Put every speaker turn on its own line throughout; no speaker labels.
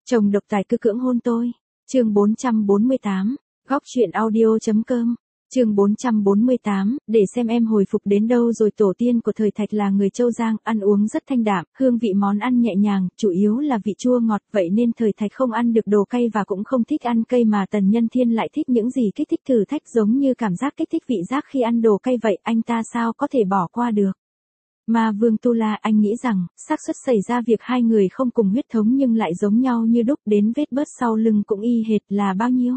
Chồng độc tài cứ cưỡng hôn tôi. Chương 448, góc truyện audio.com. Chương 448, để xem em hồi phục đến đâu rồi. Tổ tiên của thời Thạch là người Châu Giang, ăn uống rất thanh đạm, hương vị món ăn nhẹ nhàng, chủ yếu là vị chua ngọt, vậy nên thời Thạch không ăn được đồ cay và cũng không thích ăn cay, mà Tần Nhân Thiên lại thích những gì kích thích thử thách, giống như cảm giác kích thích vị giác khi ăn đồ cay vậy, anh ta sao có thể bỏ qua được. Ma Vương Tu La, anh nghĩ rằng, xác suất xảy ra việc hai người không cùng huyết thống nhưng lại giống nhau như đúc, đến vết bớt sau lưng cũng y hệt là bao nhiêu?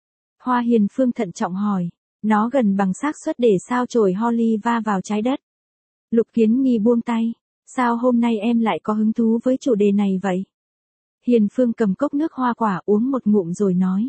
Hoa Hiền Phương thận trọng hỏi. Nó gần bằng xác suất để sao chổi Holly va vào trái đất. Lục Kiến Nghi buông tay. Sao hôm nay em lại có hứng thú với chủ đề này vậy? Hiền Phương cầm cốc nước hoa quả uống một ngụm rồi nói.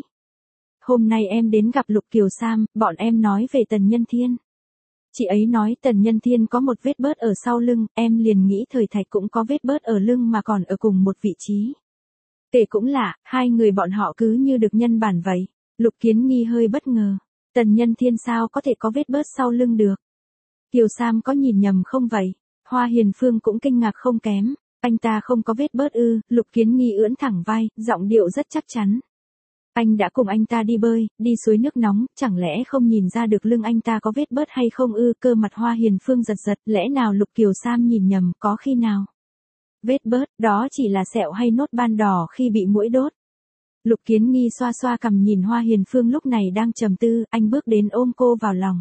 Hôm nay em đến gặp Lục Kiều Sam, bọn em nói về Tần Nhân Thiên. Chị ấy nói Tần Nhân Thiên có một vết bớt ở sau lưng, em liền nghĩ thời Thạch cũng có vết bớt ở lưng mà còn ở cùng một vị trí. Kể cũng lạ, hai người bọn họ cứ như được nhân bản vậy. Lục Kiến Nghi hơi bất ngờ. Tần Nhân Thiên sao có thể có vết bớt sau lưng được? Kiều Sam có nhìn nhầm không vậy? Hoa Hiền Phương cũng kinh ngạc không kém. Anh ta không có vết bớt ư? Lục Kiến Nghi ưỡn thẳng vai, giọng điệu rất chắc chắn. Anh đã cùng anh ta đi bơi, đi suối nước nóng, chẳng lẽ không nhìn ra được lưng anh ta có vết bớt hay không ư? Cơ mặt Hoa Hiền Phương giật giật, lẽ nào Lục Kiều Sam nhìn nhầm, có khi nào? Vết bớt, đó chỉ là sẹo hay nốt ban đỏ khi bị muỗi đốt. Lục Kiến Nghi xoa xoa cằm nhìn Hoa Hiền Phương lúc này đang trầm tư, anh bước đến ôm cô vào lòng.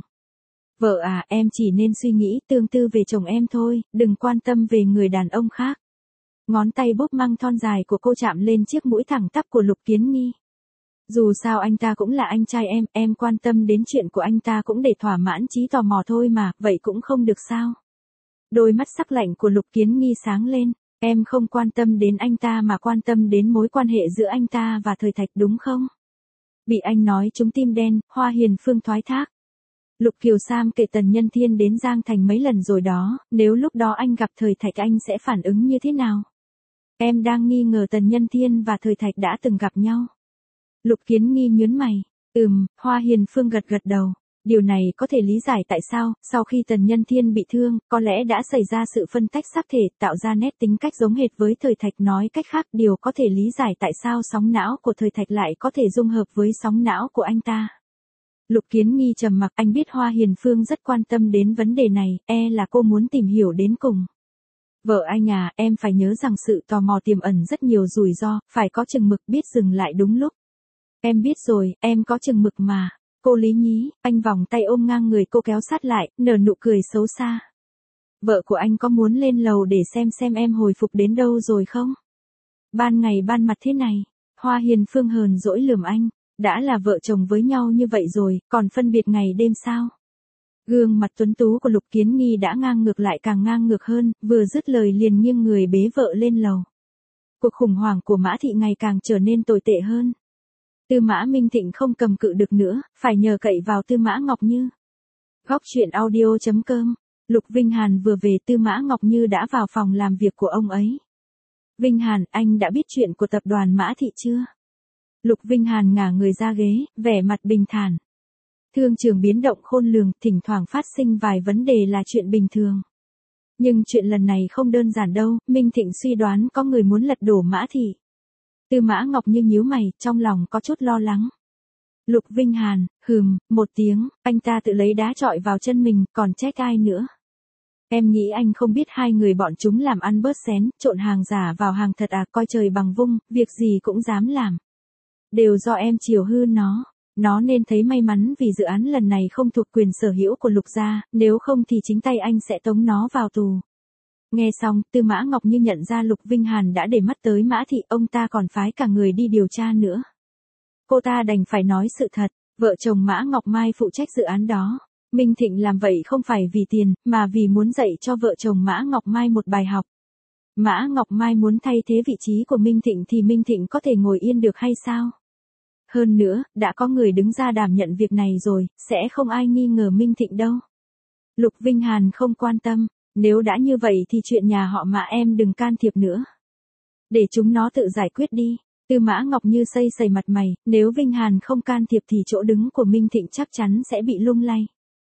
Vợ à, em chỉ nên suy nghĩ tương tư về chồng em thôi, đừng quan tâm về người đàn ông khác. Ngón tay búp măng thon dài của cô chạm lên chiếc mũi thẳng tắp của Lục Kiến Nghi. Dù sao anh ta cũng là anh trai em quan tâm đến chuyện của anh ta cũng để thỏa mãn trí tò mò thôi mà, vậy cũng không được sao. Đôi mắt sắc lạnh của Lục Kiến Nghi sáng lên. Em không quan tâm đến anh ta mà quan tâm đến mối quan hệ giữa anh ta và thời Thạch đúng không? Bị anh nói trúng tim đen, Hoa Hiền Phương thoái thác. Lục Kiều Sam kể Tần Nhân Thiên đến Giang Thành mấy lần rồi đó, nếu lúc đó anh gặp thời Thạch anh sẽ phản ứng như thế nào? Em đang nghi ngờ Tần Nhân Thiên và thời Thạch đã từng gặp nhau. Lục Kiến Nghi nhướng mày. Hoa Hiền Phương gật gật đầu. Điều này có thể lý giải tại sao, sau khi Tần Nhân Thiên bị thương, có lẽ đã xảy ra sự phân tách xác thể, tạo ra nét tính cách giống hệt với thời Thạch. Nói cách khác, điều có thể lý giải tại sao sóng não của thời Thạch lại có thể dung hợp với sóng não của anh ta. Lục Kiến Nghi trầm mặc, anh biết Hoa Hiền Phương rất quan tâm đến vấn đề này, là cô muốn tìm hiểu đến cùng. Vợ anh à, em phải nhớ rằng sự tò mò tiềm ẩn rất nhiều rủi ro, phải có chừng mực, biết dừng lại đúng lúc. Em biết rồi, em có chừng mực mà. Cô Lý Nhí, anh vòng tay ôm ngang người cô kéo sát lại, nở nụ cười xấu xa. Vợ của anh có muốn lên lầu để xem em hồi phục đến đâu rồi không? Ban ngày ban mặt thế này, Hoa Hiền Phương hờn dỗi lườm anh, đã là vợ chồng với nhau như vậy rồi, còn phân biệt ngày đêm sao? Gương mặt tuấn tú của Lục Kiến Nghi đã ngang ngược lại càng ngang ngược hơn, vừa dứt lời liền nghiêng người bế vợ lên lầu. Cuộc khủng hoảng của Mã Thị ngày càng trở nên tồi tệ hơn. Tư Mã Minh Thịnh không cầm cự được nữa, phải nhờ cậy vào Tư Mã Ngọc Như. Góc truyện audio.com. Lục Vinh Hàn vừa về, Tư Mã Ngọc Như đã vào phòng làm việc của ông ấy. Vinh Hàn, anh đã biết chuyện của tập đoàn Mã Thị chưa? Lục Vinh Hàn ngả người ra ghế, vẻ mặt bình thản. Thương trường biến động khôn lường, thỉnh thoảng phát sinh vài vấn đề là chuyện bình thường. Nhưng chuyện lần này không đơn giản đâu, Minh Thịnh suy đoán có người muốn lật đổ Mã Thị. Tư Mã Ngọc Như nhíu mày, trong lòng có chút lo lắng. Lục Vinh Hàn, một tiếng, anh ta tự lấy đá chọi vào chân mình, còn trách ai nữa. Em nghĩ anh không biết hai người bọn chúng làm ăn bớt xén, trộn hàng giả vào hàng thật à, coi trời bằng vung, việc gì cũng dám làm. Đều do em chiều hư nó nên thấy may mắn vì dự án lần này không thuộc quyền sở hữu của Lục gia, nếu không thì chính tay anh sẽ tống nó vào tù. Nghe xong, Tư Mã Ngọc Như nhận ra Lục Vinh Hàn đã để mắt tới Mã Thị, ông ta còn phái cả người đi điều tra nữa. Cô ta đành phải nói sự thật, vợ chồng Mã Ngọc Mai phụ trách dự án đó. Minh Thịnh làm vậy không phải vì tiền, mà vì muốn dạy cho vợ chồng Mã Ngọc Mai một bài học. Mã Ngọc Mai muốn thay thế vị trí của Minh Thịnh thì Minh Thịnh có thể ngồi yên được hay sao? Hơn nữa, đã có người đứng ra đảm nhận việc này rồi, sẽ không ai nghi ngờ Minh Thịnh đâu. Lục Vinh Hàn không quan tâm. Nếu đã như vậy thì chuyện nhà họ Mã em đừng can thiệp nữa. Để chúng nó tự giải quyết đi. Tư Mã Ngọc Như xây sẩy mặt mày, nếu Vinh Hàn không can thiệp thì chỗ đứng của Minh Thịnh chắc chắn sẽ bị lung lay.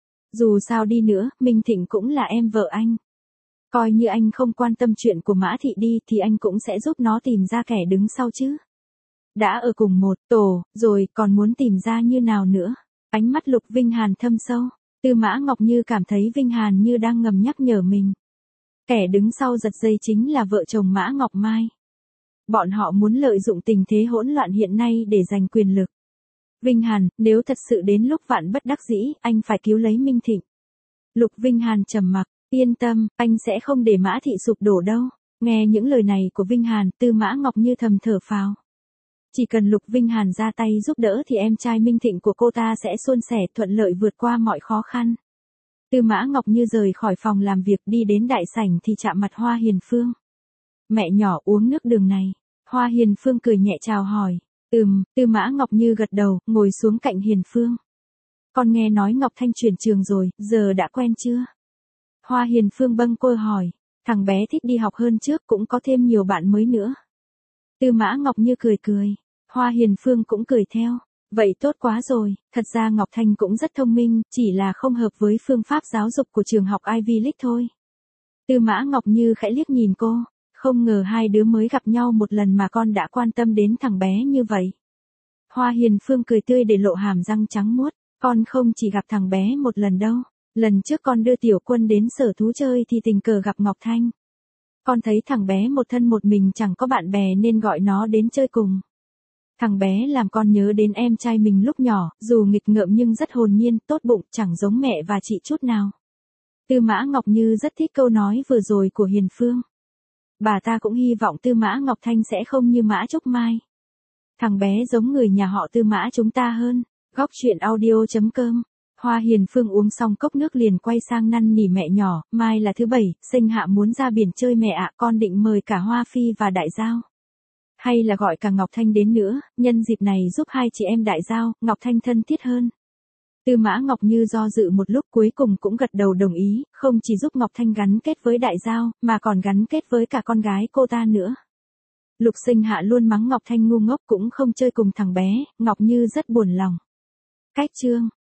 Dù sao đi nữa, Minh Thịnh cũng là em vợ anh. Coi như anh không quan tâm chuyện của Mã Thị đi thì anh cũng sẽ giúp nó tìm ra kẻ đứng sau chứ. Đã ở cùng một tổ, rồi còn muốn tìm ra như nào nữa. Ánh mắt Lục Vinh Hàn thâm sâu. Tư Mã Ngọc Như cảm thấy Vinh Hàn như đang ngầm nhắc nhở mình. Kẻ đứng sau giật dây chính là vợ chồng Mã Ngọc Mai. Bọn họ muốn lợi dụng tình thế hỗn loạn hiện nay để giành quyền lực. Vinh Hàn, nếu thật sự đến lúc vạn bất đắc dĩ, anh phải cứu lấy Minh Thịnh. Lục Vinh Hàn trầm mặc, yên tâm, anh sẽ không để Mã Thị sụp đổ đâu. Nghe những lời này của Vinh Hàn, Tư Mã Ngọc Như thầm thở phào. Chỉ cần Lục Vinh Hàn ra tay giúp đỡ thì em trai Minh Thịnh của cô ta sẽ suôn sẻ thuận lợi vượt qua mọi khó khăn. Tư Mã Ngọc Như rời khỏi phòng làm việc đi đến đại sảnh thì chạm mặt Hoa Hiền Phương. Mẹ nhỏ uống nước đường này. Hoa Hiền Phương cười nhẹ chào hỏi. Tư Mã Ngọc Như gật đầu, ngồi xuống cạnh Hiền Phương. Con nghe nói Ngọc Thanh chuyển trường rồi, giờ đã quen chưa? Hoa Hiền Phương bâng quơ hỏi. Thằng bé thích đi học hơn trước, cũng có thêm nhiều bạn mới nữa. Tư Mã Ngọc Như cười cười. Hoa Hiền Phương cũng cười theo. Vậy tốt quá rồi, thật ra Ngọc Thanh cũng rất thông minh, chỉ là không hợp với phương pháp giáo dục của trường học Ivy League thôi. Tư Mã Ngọc Như khẽ liếc nhìn cô. Không ngờ hai đứa mới gặp nhau một lần mà con đã quan tâm đến thằng bé như vậy. Hoa Hiền Phương cười tươi để lộ hàm răng trắng muốt. Con không chỉ gặp thằng bé một lần đâu. Lần trước con đưa Tiểu Quân đến sở thú chơi thì tình cờ gặp Ngọc Thanh. Con thấy thằng bé một thân một mình chẳng có bạn bè nên gọi nó đến chơi cùng. Thằng bé làm con nhớ đến em trai mình lúc nhỏ, dù nghịch ngợm nhưng rất hồn nhiên, tốt bụng, chẳng giống mẹ và chị chút nào. Tư Mã Ngọc Như rất thích câu nói vừa rồi của Hiền Phương. Bà ta cũng hy vọng Tư Mã Ngọc Thanh sẽ không như Mã Trúc Mai. Thằng bé giống người nhà họ Tư Mã chúng ta hơn. Góc truyện audio.com. Hoa Hiền Phương uống xong cốc nước liền quay sang năn nỉ mẹ nhỏ, mai là thứ bảy, Sinh Hạ muốn ra biển chơi mẹ ạ, con định mời cả Hoa Phi và Đại Giao. Hay là gọi cả Ngọc Thanh đến nữa, nhân dịp này giúp hai chị em Đại Giao, Ngọc Thanh thân thiết hơn. Tư Mã Ngọc Như do dự một lúc cuối cùng cũng gật đầu đồng ý, không chỉ giúp Ngọc Thanh gắn kết với Đại Giao, mà còn gắn kết với cả con gái cô ta nữa. Lục Sinh Hạ luôn mắng Ngọc Thanh ngu ngốc cũng không chơi cùng thằng bé, Ngọc Như rất buồn lòng. Cách chương